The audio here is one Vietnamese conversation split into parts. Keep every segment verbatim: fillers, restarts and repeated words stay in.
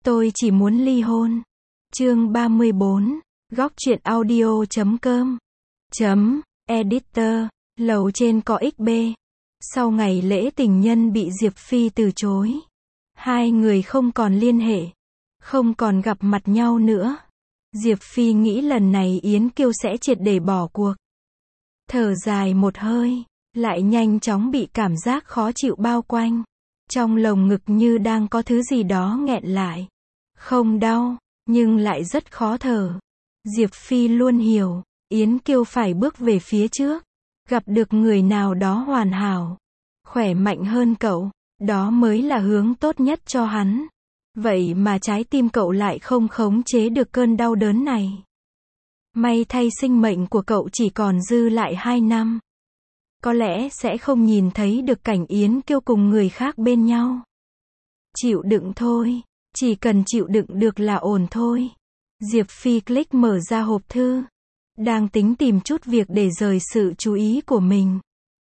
Tôi chỉ muốn ly hôn. Chương ba mươi bốn. Góc truyện audio chấm com. Chấm, editor, lầu trên có ích bê. Sau ngày lễ tình nhân bị Diệp Phi từ chối, hai người không còn liên hệ, không còn gặp mặt nhau nữa. Diệp Phi nghĩ lần này Yến Kiêu sẽ triệt để bỏ cuộc. Thở dài một hơi, lại nhanh chóng bị cảm giác khó chịu bao quanh. Trong lồng ngực như đang có thứ gì đó nghẹn lại. Không đau, nhưng lại rất khó thở. Diệp Phi luôn hiểu, Yến Kiêu phải bước về phía trước, gặp được người nào đó hoàn hảo, khỏe mạnh hơn cậu, đó mới là hướng tốt nhất cho hắn. Vậy mà trái tim cậu lại không khống chế được cơn đau đớn này. May thay sinh mệnh của cậu chỉ còn dư lại hai năm. Có lẽ sẽ không nhìn thấy được cảnh Yến Kiêu cùng người khác bên nhau. Chịu đựng thôi, chỉ cần chịu đựng được là ổn thôi. Diệp Phi click mở ra hộp thư, đang tính tìm chút việc để rời sự chú ý của mình.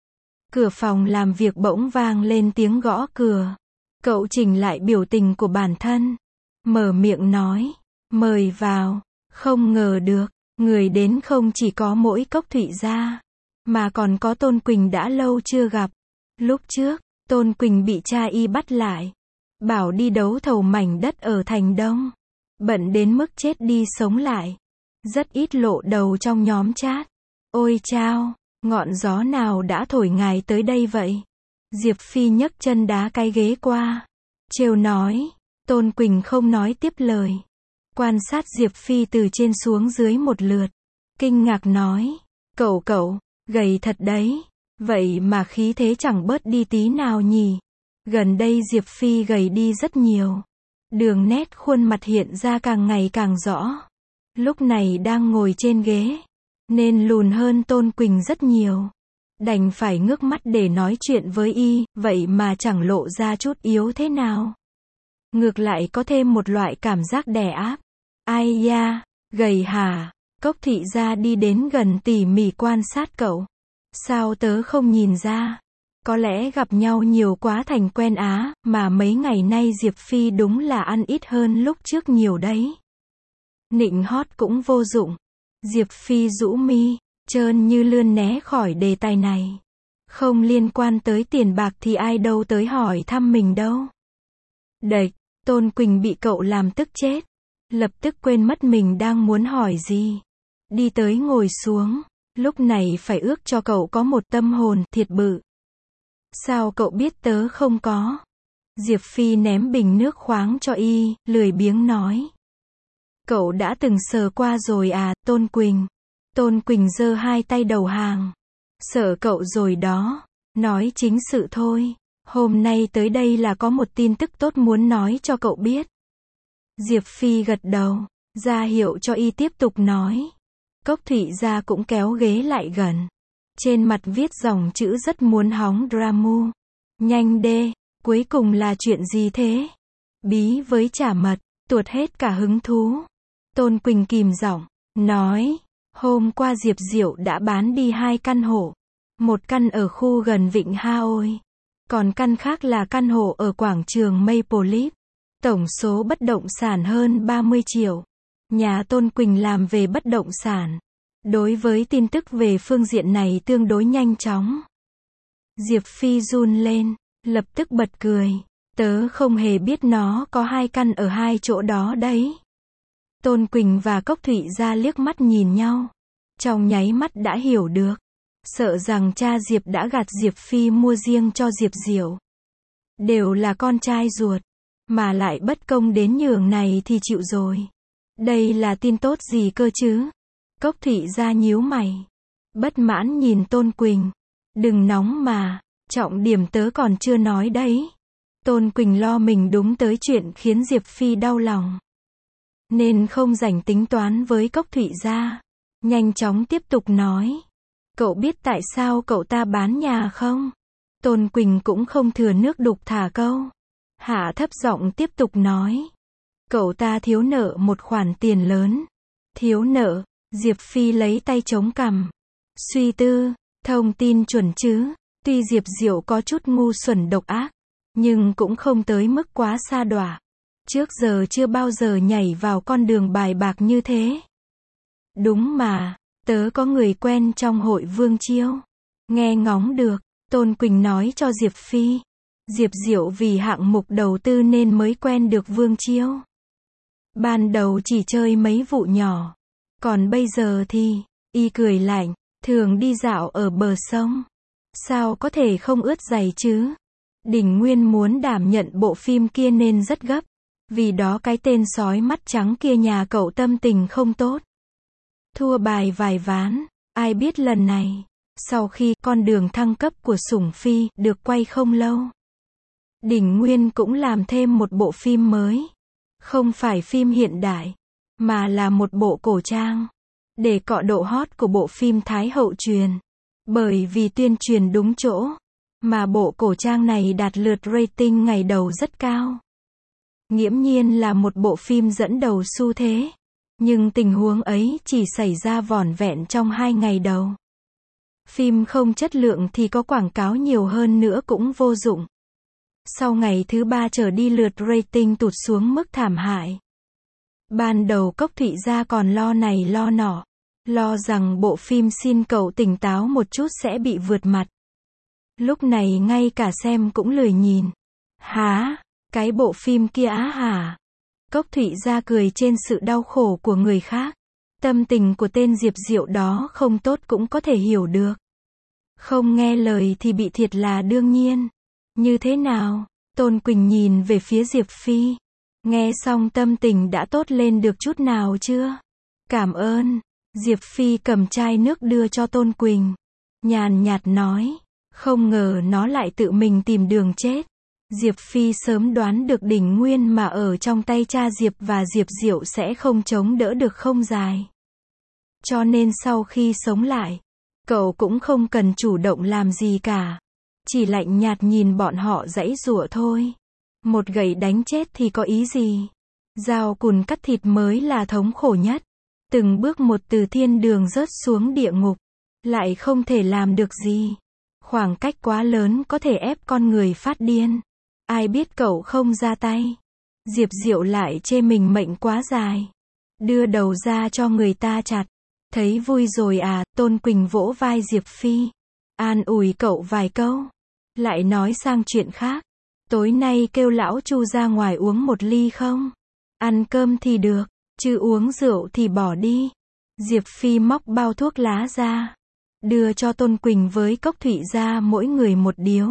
Cửa phòng làm việc bỗng vang lên tiếng gõ cửa. Cậu chỉnh lại biểu tình của bản thân, mở miệng nói, mời vào. Không ngờ được, người đến không chỉ có mỗi Cốc Thụy Gia, mà còn có Tôn Quỳnh đã lâu chưa gặp. Lúc trước, Tôn Quỳnh bị cha y bắt lại, bảo đi đấu thầu mảnh đất ở Thành Đông. Bận đến mức chết đi sống lại. Rất ít lộ đầu trong nhóm chat. Ôi chao, ngọn gió nào đã thổi ngài tới đây vậy? Diệp Phi nhấc chân đá cái ghế qua, trêu nói. Tôn Quỳnh không nói tiếp lời, quan sát Diệp Phi từ trên xuống dưới một lượt, kinh ngạc nói, cậu cậu, gầy thật đấy, vậy mà khí thế chẳng bớt đi tí nào nhỉ? Gần đây Diệp Phi gầy đi rất nhiều, đường nét khuôn mặt hiện ra càng ngày càng rõ. Lúc này đang ngồi trên ghế, nên lùn hơn Tôn Quỳnh rất nhiều. Đành phải ngước mắt để nói chuyện với y, vậy mà chẳng lộ ra chút yếu thế nào. Ngược lại có thêm một loại cảm giác đè áp. Ai da, gầy hả? Cốc Thị Gia đi đến gần tỉ mỉ quan sát cậu. Sao tớ không nhìn ra? Có lẽ gặp nhau nhiều quá thành quen á, mà mấy ngày nay Diệp Phi đúng là ăn ít hơn lúc trước nhiều đấy. Nịnh hót cũng vô dụng. Diệp Phi rũ mi, trơn như lươn né khỏi đề tài này. Không liên quan tới tiền bạc thì ai đâu tới hỏi thăm mình đâu. Đệch, Tôn Quỳnh bị cậu làm tức chết. Lập tức quên mất mình đang muốn hỏi gì. Đi tới ngồi xuống, lúc này phải ước cho cậu có một tâm hồn thiệt bự. Sao cậu biết tớ không có? Diệp Phi ném bình nước khoáng cho y, lười biếng nói. Cậu đã từng sờ qua rồi à, Tôn Quỳnh? Tôn Quỳnh giơ hai tay đầu hàng. Sợ cậu rồi đó. Nói chính sự thôi. Hôm nay tới đây là có một tin tức tốt muốn nói cho cậu biết. Diệp Phi gật đầu, ra hiệu cho y tiếp tục nói. Cốc Thụy Gia cũng kéo ghế lại gần. Trên mặt viết dòng chữ rất muốn hóng drama. Nhanh đê, cuối cùng là chuyện gì thế? Bí với chả mật, tuột hết cả hứng thú. Tôn Quỳnh kìm giọng, nói. Hôm qua Diệp Diệu đã bán đi hai căn hộ. Một căn ở khu gần Vịnh Ha Ôi. Còn căn khác là căn hộ ở quảng trường Maple Leaf. Tổng số bất động sản hơn ba mươi triệu. Nhà Tôn Quỳnh làm về bất động sản. Đối với tin tức về phương diện này tương đối nhanh chóng. Diệp Phi run lên, lập tức bật cười. Tớ không hề biết nó có hai căn ở hai chỗ đó đấy. Tôn Quỳnh và Cốc Thụy Gia liếc mắt nhìn nhau. Trong nháy mắt đã hiểu được. Sợ rằng cha Diệp đã gạt Diệp Phi mua riêng cho Diệp Diệu. Đều là con trai ruột. Mà lại bất công đến nhường này thì chịu rồi. Đây là tin tốt gì cơ chứ? Cốc Thụy Gia nhíu mày. Bất mãn nhìn Tôn Quỳnh. Đừng nóng mà. Trọng điểm tớ còn chưa nói đấy. Tôn Quỳnh lo mình đúng tới chuyện khiến Diệp Phi đau lòng. Nên không rảnh tính toán với Cốc Thụy Gia. Nhanh chóng tiếp tục nói. Cậu biết tại sao cậu ta bán nhà không? Tôn Quỳnh cũng không thừa nước đục thả câu. Hạ thấp giọng tiếp tục nói. Cậu ta thiếu nợ một khoản tiền lớn. Thiếu nợ, Diệp Phi lấy tay chống cằm. Suy tư, thông tin chuẩn chứ. Tuy Diệp Diệu có chút ngu xuẩn độc ác, nhưng cũng không tới mức quá sa đọa. Trước giờ chưa bao giờ nhảy vào con đường bài bạc như thế. Đúng mà, tớ có người quen trong hội Vương Chiêu. Nghe ngóng được, Tôn Quỳnh nói cho Diệp Phi. Diệp Diệu vì hạng mục đầu tư nên mới quen được Vương Chiêu. Ban đầu chỉ chơi mấy vụ nhỏ. Còn bây giờ thì, y cười lạnh, thường đi dạo ở bờ sông. Sao có thể không ướt giày chứ? Đỉnh Nguyên muốn đảm nhận bộ phim kia nên rất gấp. Vì đó cái tên sói mắt trắng kia nhà cậu tâm tình không tốt. Thua bài vài ván, ai biết lần này, sau khi con đường thăng cấp của Sủng Phi được quay không lâu, Đỉnh Nguyên cũng làm thêm một bộ phim mới. Không phải phim hiện đại, mà là một bộ cổ trang. Để cọ độ hot của bộ phim Thái Hậu truyền. Bởi vì tuyên truyền đúng chỗ, mà bộ cổ trang này đạt lượt rating ngày đầu rất cao. Nghiễm nhiên là một bộ phim dẫn đầu xu thế. Nhưng tình huống ấy chỉ xảy ra vỏn vẹn trong hai ngày đầu. Phim không chất lượng thì có quảng cáo nhiều hơn nữa cũng vô dụng. Sau ngày thứ ba trở đi lượt rating tụt xuống mức thảm hại. Ban đầu Cốc Thụy Gia còn lo này lo nọ. Lo rằng bộ phim Xin Cậu Tỉnh Táo Một Chút sẽ bị vượt mặt. Lúc này ngay cả xem cũng lười nhìn. Hả? Cái bộ phim kia á hả? Cốc Thụy Gia cười trên sự đau khổ của người khác. Tâm tình của tên Diệp Diệu đó không tốt cũng có thể hiểu được. Không nghe lời thì bị thiệt là đương nhiên. Như thế nào? Tôn Quỳnh nhìn về phía Diệp Phi. Nghe xong tâm tình đã tốt lên được chút nào chưa? Cảm ơn. Diệp Phi cầm chai nước đưa cho Tôn Quỳnh. Nhàn nhạt nói. Không ngờ nó lại tự mình tìm đường chết. Diệp Phi sớm đoán được Đỉnh Nguyên mà ở trong tay cha Diệp và Diệp Diệu sẽ không chống đỡ được không dài. Cho nên sau khi sống lại, cậu cũng không cần chủ động làm gì cả. Chỉ lạnh nhạt nhìn bọn họ giãy giụa thôi. Một gậy đánh chết thì có ý gì? Dao cùn cắt thịt mới là thống khổ nhất. Từng bước một từ thiên đường rớt xuống địa ngục. Lại không thể làm được gì. Khoảng cách quá lớn có thể ép con người phát điên. Ai biết cậu không ra tay. Diệp Diệu lại chê mình mệnh quá dài. Đưa đầu ra cho người ta chặt. Thấy vui rồi à? Tôn Quỳnh vỗ vai Diệp Phi. An ủi cậu vài câu. Lại nói sang chuyện khác. Tối nay kêu lão Chu ra ngoài uống một ly không? Ăn cơm thì được, chứ uống rượu thì bỏ đi. Diệp Phi móc bao thuốc lá ra. Đưa cho Tôn Quỳnh với Cốc Thụy Gia mỗi người một điếu.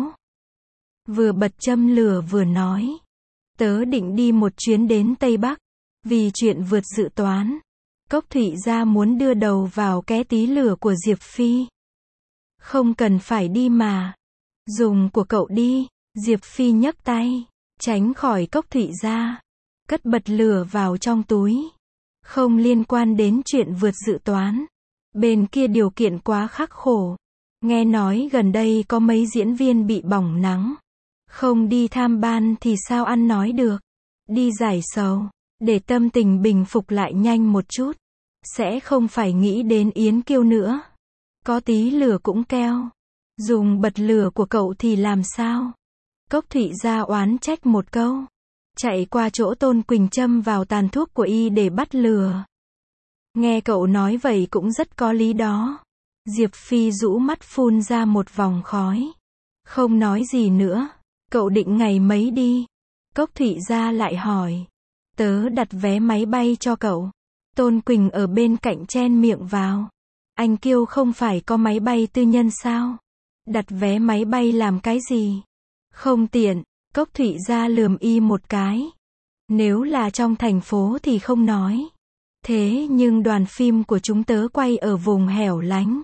Vừa bật châm lửa vừa nói. Tớ định đi một chuyến đến Tây Bắc. Vì chuyện vượt dự toán. Cốc Thụy Gia muốn đưa đầu vào ké tí lửa của Diệp Phi. Không cần phải đi mà. Dùng của cậu đi. Diệp Phi nhấc tay. Tránh khỏi Cốc Thụy Gia. Cất bật lửa vào trong túi. Không liên quan đến chuyện vượt dự toán. Bên kia điều kiện quá khắc khổ. Nghe nói gần đây có mấy diễn viên bị bỏng nắng. Không đi tham ban thì sao ăn nói được. Đi giải sầu. Để tâm tình bình phục lại nhanh một chút. Sẽ không phải nghĩ đến Yến Kiêu nữa. Có tí lửa cũng keo. Dùng bật lửa của cậu thì làm sao? Cốc Thụy Gia oán trách một câu. Chạy qua chỗ Tôn Quỳnh châm vào tàn thuốc của y để bắt lửa. Nghe cậu nói vậy cũng rất có lý đó. Diệp Phi rũ mắt phun ra một vòng khói. Không nói gì nữa. Cậu định ngày mấy đi? Cốc Thụy Gia lại hỏi. Tớ đặt vé máy bay cho cậu. Tôn Quỳnh ở bên cạnh chen miệng vào. Anh Kiêu không phải có máy bay tư nhân sao? Đặt vé máy bay làm cái gì? Không tiện. Cốc Thụy Gia lườm y một cái. Nếu là trong thành phố thì không nói. Thế nhưng đoàn phim của chúng tớ quay ở vùng hẻo lánh.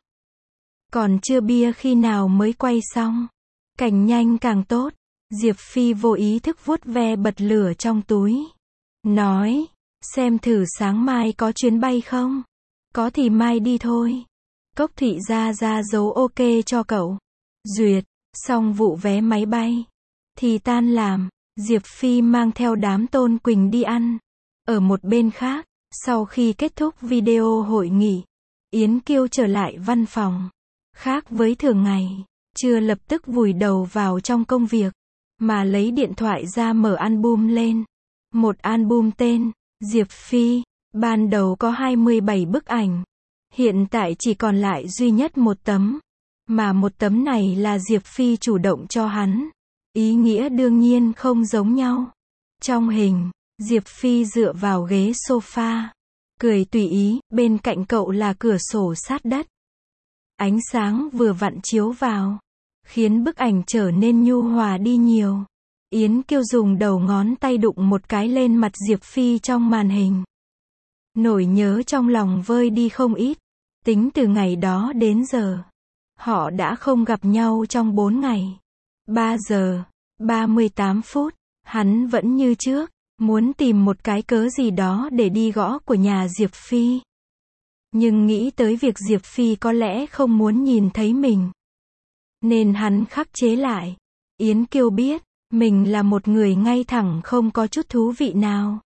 Còn chưa bia khi nào mới quay xong. Càng nhanh càng tốt. Diệp Phi vô ý thức vuốt ve bật lửa trong túi. Nói. Xem thử sáng mai có chuyến bay không? Có thì mai đi thôi. Cốc Thụy Gia ra dấu ok cho cậu. Duyệt. Xong vụ vé máy bay. Thì tan làm. Diệp Phi mang theo đám Tôn Quỳnh đi ăn. Ở một bên khác. Sau khi kết thúc video hội nghị. Yến Kiêu trở lại văn phòng. Khác với thường ngày. Chưa lập tức vùi đầu vào trong công việc. Mà lấy điện thoại ra mở album lên. Một album tên Diệp Phi, ban đầu có hai mươi bảy bức ảnh. Hiện tại chỉ còn lại duy nhất một tấm. Mà một tấm này là Diệp Phi chủ động cho hắn. Ý nghĩa đương nhiên không giống nhau. Trong hình, Diệp Phi dựa vào ghế sofa, cười tùy ý, bên cạnh cậu là cửa sổ sát đất. Ánh sáng vừa vặn chiếu vào, khiến bức ảnh trở nên nhu hòa đi nhiều. Yến Kiêu dùng đầu ngón tay đụng một cái lên mặt Diệp Phi trong màn hình. Nỗi nhớ trong lòng vơi đi không ít. Tính từ ngày đó đến giờ, họ đã không gặp nhau trong bốn ngày. ba giờ, ba mươi tám phút, hắn vẫn như trước, muốn tìm một cái cớ gì đó để đi gõ của nhà Diệp Phi. Nhưng nghĩ tới việc Diệp Phi có lẽ không muốn nhìn thấy mình, nên hắn khắc chế lại. Yến Kiêu biết, mình là một người ngay thẳng không có chút thú vị nào.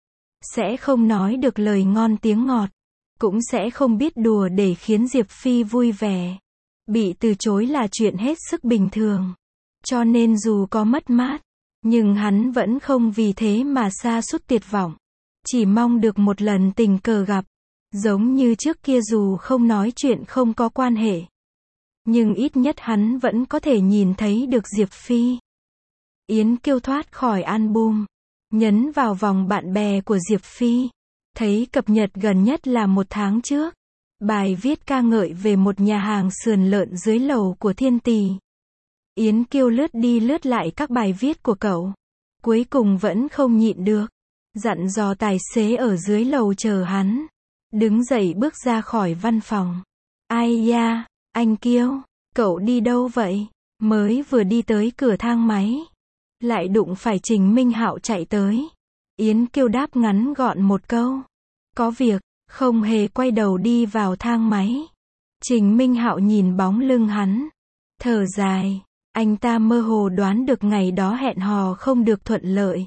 Sẽ không nói được lời ngon tiếng ngọt, cũng sẽ không biết đùa để khiến Diệp Phi vui vẻ. Bị từ chối là chuyện hết sức bình thường. Cho nên dù có mất mát, nhưng hắn vẫn không vì thế mà sa sút tuyệt vọng. Chỉ mong được một lần tình cờ gặp. Giống như trước kia dù không nói chuyện không có quan hệ, nhưng ít nhất hắn vẫn có thể nhìn thấy được Diệp Phi. Yến Kiêu thoát khỏi album, nhấn vào vòng bạn bè của Diệp Phi. Thấy cập nhật gần nhất là một tháng trước. Bài viết ca ngợi về một nhà hàng sườn lợn dưới lầu của Thiên Tỳ. Yến Kiêu lướt đi lướt lại các bài viết của cậu. Cuối cùng vẫn không nhịn được. Dặn dò tài xế ở dưới lầu chờ hắn. Đứng dậy bước ra khỏi văn phòng. Ai da, anh Kiêu, cậu đi đâu vậy? Mới vừa đi tới cửa thang máy, lại đụng phải Trình Minh Hạo chạy tới. Yến Kiêu đáp ngắn gọn một câu. Có việc, không hề quay đầu đi vào thang máy. Trình Minh Hạo nhìn bóng lưng hắn, thở dài. Anh ta mơ hồ đoán được ngày đó hẹn hò không được thuận lợi.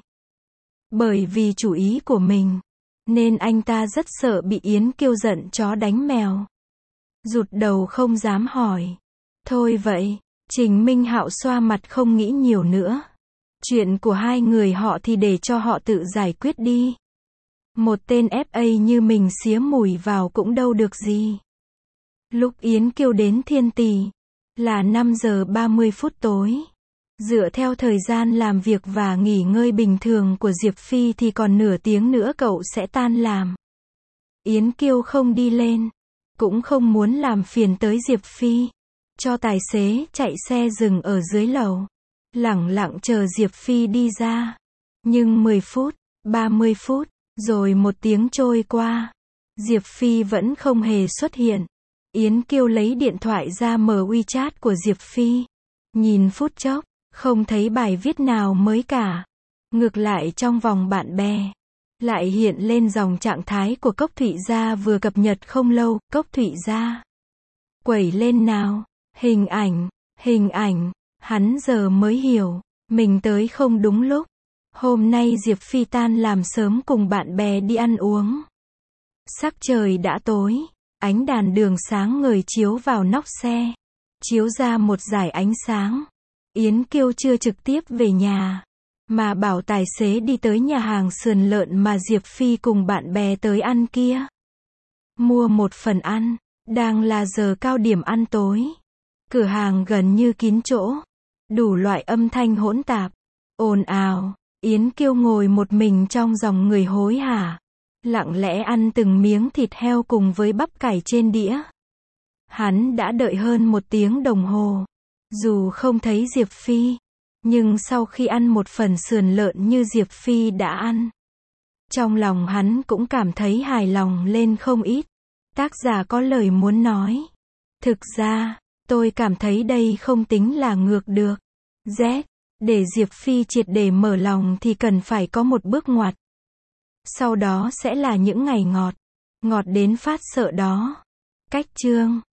Bởi vì chủ ý của mình, nên anh ta rất sợ bị Yến Kiêu giận chó đánh mèo. Rụt đầu không dám hỏi. Thôi vậy, Trình Minh Hạo xoa mặt không nghĩ nhiều nữa. Chuyện của hai người họ thì để cho họ tự giải quyết đi. Một tên ép a như mình xía mùi vào cũng đâu được gì. Lúc Yến Kiêu đến Thiên Tỳ, là năm giờ ba mươi phút tối. Dựa theo thời gian làm việc và nghỉ ngơi bình thường của Diệp Phi thì còn nửa tiếng nữa cậu sẽ tan làm. Yến Kiêu không đi lên, cũng không muốn làm phiền tới Diệp Phi. Cho tài xế chạy xe dừng ở dưới lầu. Lẳng lặng chờ Diệp Phi đi ra. Nhưng mười phút, ba mươi phút, rồi một tiếng trôi qua. Diệp Phi vẫn không hề xuất hiện. Yến Kiêu lấy điện thoại ra mở WeChat của Diệp Phi. Nhìn phút chốc, không thấy bài viết nào mới cả. Ngược lại trong vòng bạn bè, lại hiện lên dòng trạng thái của Cốc Thụy Gia vừa cập nhật không lâu. Cốc Thụy Gia, quẩy lên nào. Hình ảnh, hình ảnh. Hắn giờ mới hiểu, mình tới không đúng lúc. Hôm nay Diệp Phi tan làm sớm cùng bạn bè đi ăn uống. Sắc trời đã tối, ánh đàn đường sáng ngời chiếu vào nóc xe, chiếu ra một dải ánh sáng. Yến Kiêu chưa trực tiếp về nhà, mà bảo tài xế đi tới nhà hàng sườn lợn mà Diệp Phi cùng bạn bè tới ăn kia. Mua một phần ăn, đang là giờ cao điểm ăn tối. Cửa hàng gần như kín chỗ, đủ loại âm thanh hỗn tạp, ồn ào. Yến Kiêu ngồi một mình trong dòng người hối hả, lặng lẽ ăn từng miếng thịt heo cùng với bắp cải trên đĩa. Hắn đã đợi hơn một tiếng đồng hồ, dù không thấy Diệp Phi, nhưng sau khi ăn một phần sườn lợn như Diệp Phi đã ăn, trong lòng hắn cũng cảm thấy hài lòng lên không ít. Tác giả có lời muốn nói. Thực ra, tôi cảm thấy đây không tính là ngược được. Z, để Diệp Phi triệt để mở lòng thì cần phải có một bước ngoặt. Sau đó sẽ là những ngày ngọt. Ngọt đến phát sợ đó. Cách chương